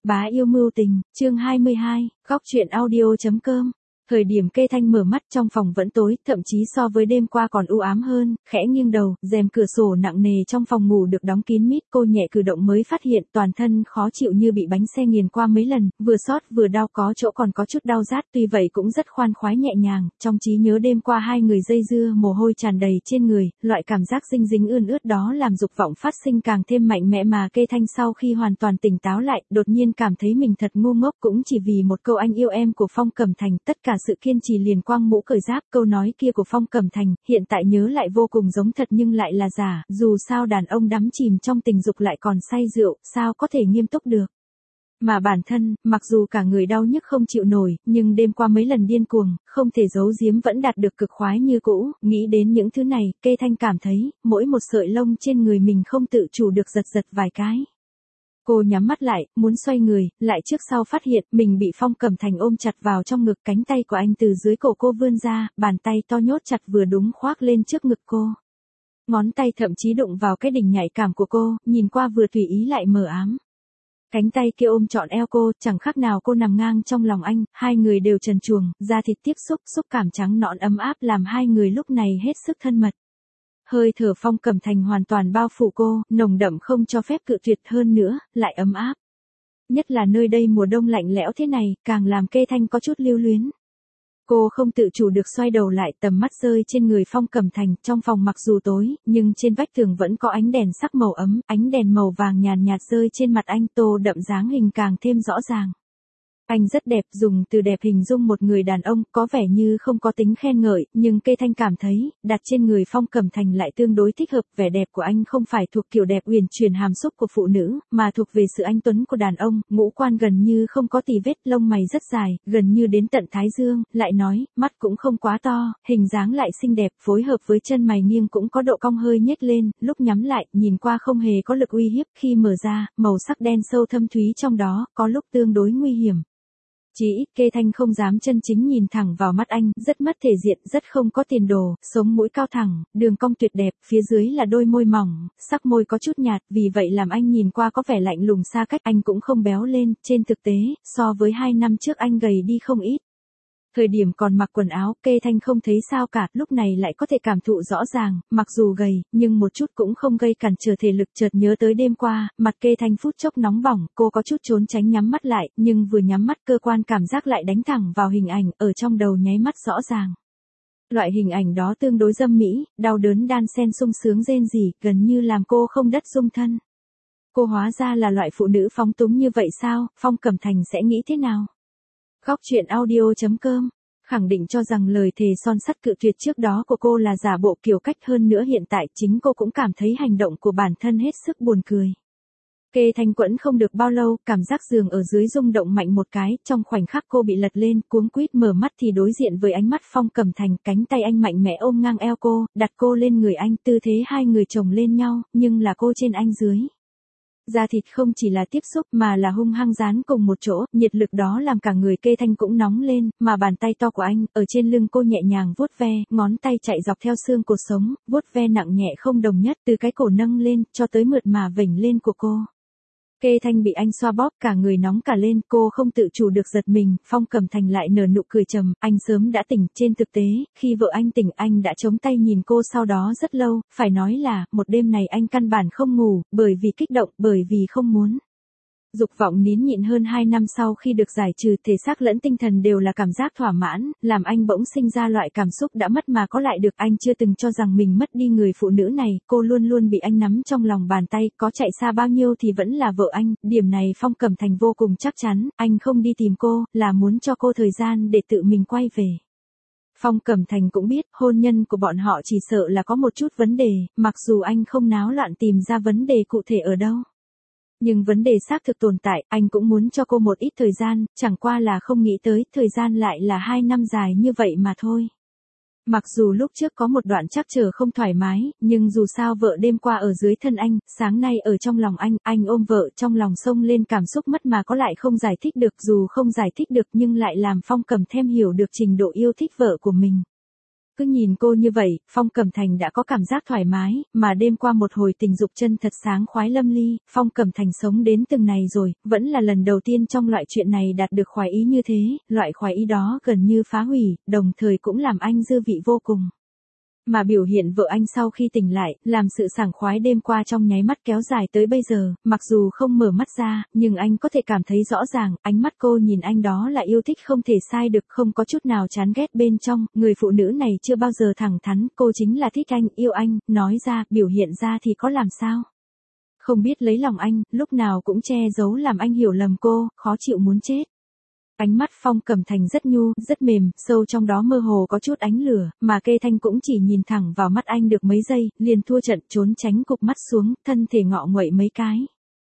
Bá yêu mưu tình, chương 22, góc truyện audio.com. Thời điểm Kê Thanh mở mắt trong phòng vẫn tối, thậm chí so với đêm qua còn u ám hơn, khẽ nghiêng đầu, rèm cửa sổ nặng nề trong phòng ngủ được đóng kín mít, cô nhẹ cử động mới phát hiện toàn thân khó chịu như bị bánh xe nghiền qua mấy lần, vừa xót vừa đau, có chỗ còn có chút đau rát, tuy vậy cũng rất khoan khoái nhẹ nhàng, trong trí nhớ đêm qua hai người dây dưa, mồ hôi tràn đầy trên người, loại cảm giác dinh dính ươn ướt đó làm dục vọng phát sinh càng thêm mạnh mẽ mà Kê Thanh sau khi hoàn toàn tỉnh táo lại, đột nhiên cảm thấy mình thật ngu ngốc cũng chỉ vì một câu anh yêu em của Phong Cẩm Thành, tất cả sự kiên trì liền quang mũ cởi giáp, câu nói kia của Phong Cẩm Thành, hiện tại nhớ lại vô cùng giống thật nhưng lại là giả, dù sao đàn ông đắm chìm trong tình dục lại còn say rượu, sao có thể nghiêm túc được. Mà bản thân, mặc dù cả người đau nhức không chịu nổi, nhưng đêm qua mấy lần điên cuồng, không thể giấu giếm vẫn đạt được cực khoái như cũ, nghĩ đến những thứ này, Kê Thanh cảm thấy, mỗi một sợi lông trên người mình không tự chủ được giật giật vài cái. Cô nhắm mắt lại, muốn xoay người, lại trước sau phát hiện mình bị Phong Cẩm Thành ôm chặt vào trong ngực, cánh tay của anh từ dưới cổ cô vươn ra, bàn tay to nhốt chặt vừa đúng khoác lên trước ngực cô. Ngón tay thậm chí đụng vào cái đỉnh nhạy cảm của cô, nhìn qua vừa tùy ý lại mờ ám. Cánh tay kia ôm trọn eo cô, chẳng khác nào cô nằm ngang trong lòng anh, hai người đều trần truồng, da thịt tiếp xúc, xúc cảm trắng nõn ấm áp làm hai người lúc này hết sức thân mật. Hơi thở Phong Cẩm Thành hoàn toàn bao phủ cô, nồng đậm không cho phép cự tuyệt hơn nữa, lại ấm áp. Nhất là nơi đây mùa đông lạnh lẽo thế này, càng làm Kê Thanh có chút lưu luyến. Cô không tự chủ được xoay đầu lại, tầm mắt rơi trên người Phong Cẩm Thành, trong phòng mặc dù tối, nhưng trên vách tường vẫn có ánh đèn sắc màu ấm, ánh đèn màu vàng nhàn nhạt rơi trên mặt anh, tô đậm dáng hình càng thêm rõ ràng. Anh rất đẹp, dùng từ đẹp hình dung một người đàn ông, có vẻ như không có tính khen ngợi, nhưng Kê Thanh cảm thấy, đặt trên người Phong Cẩm Thành lại tương đối thích hợp, vẻ đẹp của anh không phải thuộc kiểu đẹp uyển chuyển hàm xúc của phụ nữ, mà thuộc về sự anh tuấn của đàn ông, ngũ quan gần như không có tì vết, lông mày rất dài, gần như đến tận thái dương, lại nói, mắt cũng không quá to, hình dáng lại xinh đẹp, phối hợp với chân mày nghiêng cũng có độ cong hơi nhếch lên, lúc nhắm lại, nhìn qua không hề có lực uy hiếp, khi mở ra, màu sắc đen sâu thâm thúy trong đó, có lúc tương đối nguy hiểm. Chỉ ít Kê Thanh không dám chân chính nhìn thẳng vào mắt anh, rất mất thể diện, rất không có tiền đồ, sống mũi cao thẳng, đường cong tuyệt đẹp, phía dưới là đôi môi mỏng, sắc môi có chút nhạt, vì vậy làm anh nhìn qua có vẻ lạnh lùng xa cách, anh cũng không béo lên, trên thực tế, so với 2 năm trước anh gầy đi không ít. Thời điểm còn mặc quần áo, Kê Thanh không thấy sao cả, lúc này lại có thể cảm thụ rõ ràng, mặc dù gầy, nhưng một chút cũng không gây cản trở thể lực, chợt nhớ tới đêm qua, mặt Kê Thanh phút chốc nóng bỏng, cô có chút trốn tránh nhắm mắt lại, nhưng vừa nhắm mắt cơ quan cảm giác lại đánh thẳng vào hình ảnh, ở trong đầu nháy mắt rõ ràng. Loại hình ảnh đó tương đối dâm mỹ, đau đớn đan xen sung sướng rên rỉ, gần như làm cô không đất dung thân. Cô hóa ra là loại phụ nữ phóng túng như vậy sao, Phong Cẩm Thành sẽ nghĩ thế nào? Góc truyện audio.com khẳng định cho rằng lời thề son sắt cự tuyệt trước đó của cô là giả bộ kiểu cách, hơn nữa hiện tại chính cô cũng cảm thấy hành động của bản thân hết sức buồn cười. Kê Thanh quẫn không được bao lâu, cảm giác giường ở dưới rung động mạnh một cái, trong khoảnh khắc cô bị lật lên, cuống quýt mở mắt thì đối diện với ánh mắt Phong Cẩm Thành, cánh tay anh mạnh mẽ ôm ngang eo cô, đặt cô lên người anh, tư thế hai người chồng lên nhau, nhưng là cô trên anh dưới. Da thịt không chỉ là tiếp xúc mà là hung hăng dán cùng một chỗ, nhiệt lực đó làm cả người Kê Thanh cũng nóng lên, mà bàn tay to của anh, ở trên lưng cô nhẹ nhàng vuốt ve, ngón tay chạy dọc theo xương cột sống, vuốt ve nặng nhẹ không đồng nhất, từ cái cổ nâng lên, cho tới mượt mà vểnh lên của cô. Kê Thanh bị anh xoa bóp cả người nóng cả lên, cô không tự chủ được giật mình, Phong Cẩm Thành lại nở nụ cười trầm, anh sớm đã tỉnh, trên thực tế, khi vợ anh tỉnh anh đã chống tay nhìn cô sau đó rất lâu, phải nói là, một đêm này anh căn bản không ngủ, bởi vì kích động, bởi vì không muốn. Dục vọng nín nhịn hơn 2 năm sau khi được giải trừ, thể xác lẫn tinh thần đều là cảm giác thỏa mãn, làm anh bỗng sinh ra loại cảm xúc đã mất mà có lại được, anh chưa từng cho rằng mình mất đi người phụ nữ này, cô luôn luôn bị anh nắm trong lòng bàn tay, có chạy xa bao nhiêu thì vẫn là vợ anh, điểm này Phong Cẩm Thành vô cùng chắc chắn, anh không đi tìm cô, là muốn cho cô thời gian để tự mình quay về. Phong Cẩm Thành cũng biết, hôn nhân của bọn họ chỉ sợ là có một chút vấn đề, mặc dù anh không náo loạn tìm ra vấn đề cụ thể ở đâu. Nhưng vấn đề xác thực tồn tại, anh cũng muốn cho cô một ít thời gian, chẳng qua là không nghĩ tới, thời gian lại là 2 năm dài như vậy mà thôi. Mặc dù lúc trước có một đoạn trắc trở không thoải mái, nhưng dù sao vợ đêm qua ở dưới thân anh, sáng nay ở trong lòng anh ôm vợ trong lòng xông lên cảm xúc mất mà có lại không giải thích được, dù không giải thích được nhưng lại làm Phong Cẩm thêm hiểu được trình độ yêu thích vợ của mình. Cứ nhìn cô như vậy, Phong Cẩm Thành đã có cảm giác thoải mái, mà đêm qua một hồi tình dục chân thật sáng khoái lâm ly, Phong Cẩm Thành sống đến từng này rồi, vẫn là lần đầu tiên trong loại chuyện này đạt được khoái ý như thế, loại khoái ý đó gần như phá hủy, đồng thời cũng làm anh dư vị vô cùng. Mà biểu hiện vợ anh sau khi tỉnh lại, làm sự sảng khoái đêm qua trong nháy mắt kéo dài tới bây giờ, mặc dù không mở mắt ra, nhưng anh có thể cảm thấy rõ ràng, ánh mắt cô nhìn anh đó là yêu thích không thể sai được, không có chút nào chán ghét bên trong, người phụ nữ này chưa bao giờ thẳng thắn, cô chính là thích anh, yêu anh, nói ra, biểu hiện ra thì có làm sao. Không biết lấy lòng anh, lúc nào cũng che giấu làm anh hiểu lầm cô, khó chịu muốn chết. Ánh mắt Phong Cẩm Thành rất nhu, rất mềm, sâu trong đó mơ hồ có chút ánh lửa, mà Kê Thanh cũng chỉ nhìn thẳng vào mắt anh được mấy giây, liền thua trận trốn tránh cụp mắt xuống, thân thể ngọ nguậy mấy cái.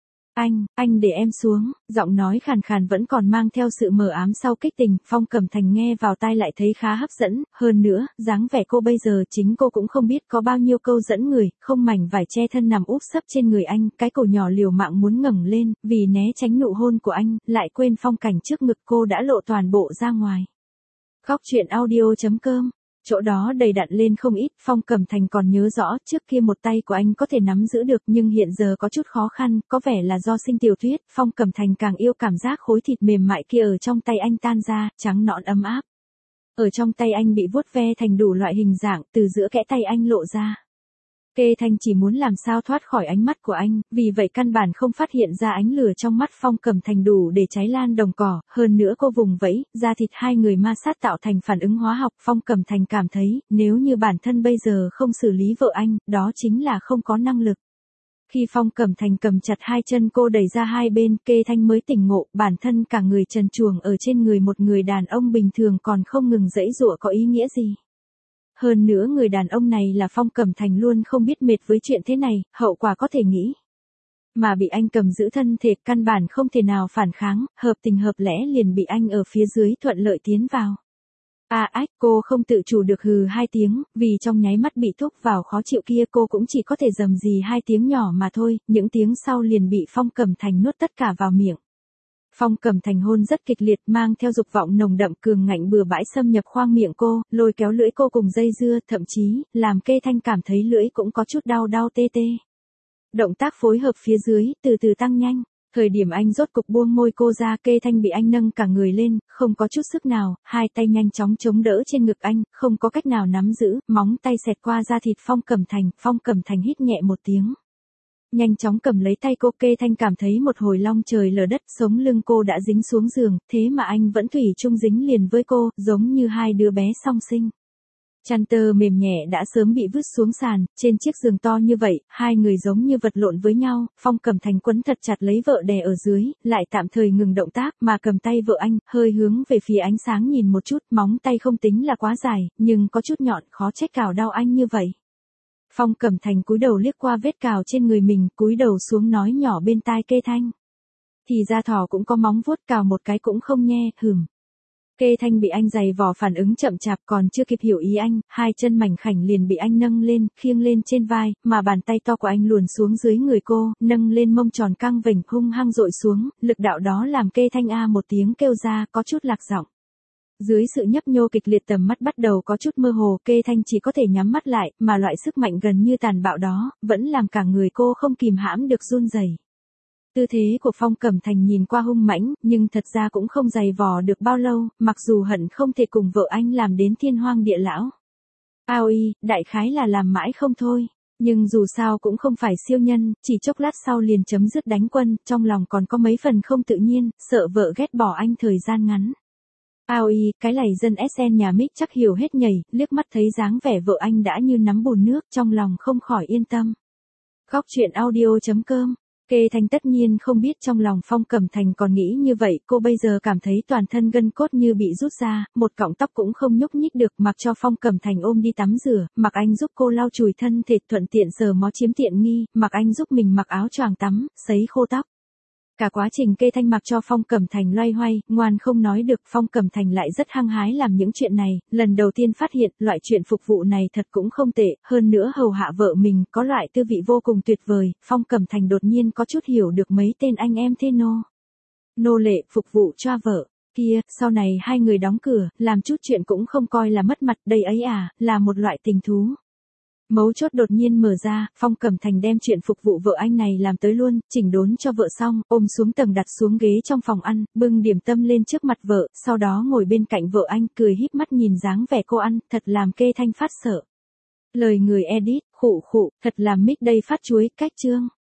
Anh để em xuống, giọng nói khàn khàn vẫn còn mang theo sự mờ ám sau kích tình, Phong Cẩm Thành nghe vào tai lại thấy khá hấp dẫn, hơn nữa, dáng vẻ cô bây giờ chính cô cũng không biết có bao nhiêu câu dẫn người, không mảnh vải che thân nằm úp sấp trên người anh, cái cổ nhỏ liều mạng muốn ngẩng lên, vì né tránh nụ hôn của anh, lại quên phong cảnh trước ngực cô đã lộ toàn bộ ra ngoài. Góc truyện audio.com Chỗ đó đầy đặn lên không ít, Phong Cẩm Thành còn nhớ rõ, trước kia một tay của anh có thể nắm giữ được nhưng hiện giờ có chút khó khăn, có vẻ là do sinh tiểu thuyết, Phong Cẩm Thành càng yêu cảm giác khối thịt mềm mại kia ở trong tay anh tan ra, trắng nõn ấm áp. Ở trong tay anh bị vuốt ve thành đủ loại hình dạng, từ giữa kẽ tay anh lộ ra. Kê Thanh chỉ muốn làm sao thoát khỏi ánh mắt của anh, vì vậy căn bản không phát hiện ra ánh lửa trong mắt Phong Cẩm Thành đủ để cháy lan đồng cỏ, hơn nữa cô vùng vẫy, da thịt hai người ma sát tạo thành phản ứng hóa học, Phong Cẩm Thành cảm thấy, nếu như bản thân bây giờ không xử lý vợ anh, đó chính là không có năng lực. Khi Phong Cẩm Thành cầm chặt hai chân cô đẩy ra hai bên, Kê Thanh mới tỉnh ngộ, bản thân cả người trần truồng ở trên người một người đàn ông bình thường còn không ngừng giãy giụa có ý nghĩa gì. Hơn nữa người đàn ông này là Phong Cẩm Thành luôn không biết mệt với chuyện thế này, hậu quả có thể nghĩ. Mà bị anh cầm giữ thân thể căn bản không thể nào phản kháng, hợp tình hợp lẽ liền bị anh ở phía dưới thuận lợi tiến vào. Cô không tự chủ được hừ hai tiếng, vì trong nháy mắt bị thúc vào khó chịu kia cô cũng chỉ có thể rầm rì hai tiếng nhỏ mà thôi, những tiếng sau liền bị Phong Cẩm Thành nuốt tất cả vào miệng. Phong Cẩm Thành hôn rất kịch liệt mang theo dục vọng nồng đậm cường ngạnh bừa bãi xâm nhập khoang miệng cô, lôi kéo lưỡi cô cùng dây dưa, thậm chí, làm Kê Thanh cảm thấy lưỡi cũng có chút đau tê tê. Động tác phối hợp phía dưới, từ từ tăng nhanh. Thời điểm anh rốt cục buông môi cô ra, Kê Thanh bị anh nâng cả người lên, không có chút sức nào, hai tay nhanh chóng chống đỡ trên ngực anh, không có cách nào nắm giữ, móng tay xẹt qua da thịt Phong Cẩm Thành hít nhẹ một tiếng. Nhanh chóng cầm lấy tay cô, Kê Thanh cảm thấy một hồi long trời lở đất, sống lưng cô đã dính xuống giường, thế mà anh vẫn thủy chung dính liền với cô, giống như hai đứa bé song sinh. Chăn tơ mềm nhẹ đã sớm bị vứt xuống sàn, trên chiếc giường to như vậy, hai người giống như vật lộn với nhau, Phong Cẩm Thành quấn thật chặt lấy vợ đè ở dưới, lại tạm thời ngừng động tác, mà cầm tay vợ anh, hơi hướng về phía ánh sáng nhìn một chút, móng tay không tính là quá dài, nhưng có chút nhọn, khó trách cào đau anh như vậy. Phong Cẩm Thành cúi đầu liếc qua vết cào trên người mình, cúi đầu xuống nói nhỏ bên tai Kê Thanh. Thì ra thỏ cũng có móng vuốt, cào một cái cũng không nhe, Kê Thanh bị anh giày vò phản ứng chậm chạp, còn chưa kịp hiểu ý anh, hai chân mảnh khảnh liền bị anh nâng lên, khiêng lên trên vai, mà bàn tay to của anh luồn xuống dưới người cô, nâng lên mông tròn căng vểnh hung hăng dội xuống, lực đạo đó làm Kê Thanh một tiếng kêu ra, có chút lạc giọng. Dưới sự nhấp nhô kịch liệt tầm mắt bắt đầu có chút mơ hồ, Kê Thanh chỉ có thể nhắm mắt lại, mà loại sức mạnh gần như tàn bạo đó, vẫn làm cả người cô không kìm hãm được run rẩy. Tư thế của Phong Cẩm Thành nhìn qua hung mãnh, nhưng thật ra cũng không dày vò được bao lâu, mặc dù hận không thể cùng vợ anh làm đến thiên hoang địa lão. Đại khái là làm mãi không thôi. Nhưng dù sao cũng không phải siêu nhân, chỉ chốc lát sau liền chấm dứt đánh quân, trong lòng còn có mấy phần không tự nhiên, sợ vợ ghét bỏ anh thời gian ngắn. Cái lầy dân SN nhà Mick chắc hiểu hết nhảy, liếc mắt thấy dáng vẻ vợ anh đã như nắm bùn nước, trong lòng không khỏi yên tâm. Góc truyện audio.com Kê Thanh tất nhiên không biết trong lòng Phong Cẩm Thành còn nghĩ như vậy, cô bây giờ cảm thấy toàn thân gân cốt như bị rút ra, một cọng tóc cũng không nhúc nhích được, mặc cho Phong Cẩm Thành ôm đi tắm rửa, mặc anh giúp cô lau chùi thân thể thuận tiện sờ mó chiếm tiện nghi, mặc anh giúp mình mặc áo choàng tắm, sấy khô tóc. Cả quá trình Kê Thanh mặc cho Phong Cẩm Thành loay hoay, ngoan không nói được, Phong Cẩm Thành lại rất hăng hái làm những chuyện này, lần đầu tiên phát hiện, loại chuyện phục vụ này thật cũng không tệ, hơn nữa hầu hạ vợ mình, có loại tư vị vô cùng tuyệt vời, Phong Cẩm Thành đột nhiên có chút hiểu được mấy tên anh em thế nô lệ phục vụ cho vợ. Kia, sau này hai người đóng cửa, làm chút chuyện cũng không coi là mất mặt, đây ấy à, là một loại tình thú. Mấu chốt đột nhiên mở ra, Phong Cẩm Thành đem chuyện phục vụ vợ anh này làm tới luôn, chỉnh đốn cho vợ xong, ôm xuống tầng đặt xuống ghế trong phòng ăn, bưng điểm tâm lên trước mặt vợ, sau đó ngồi bên cạnh vợ anh, cười híp mắt nhìn dáng vẻ cô ăn, thật làm Kê Thanh phát sợ. Lời người edit, khụ khụ, thật làm mic đây phát chuối, cách chương.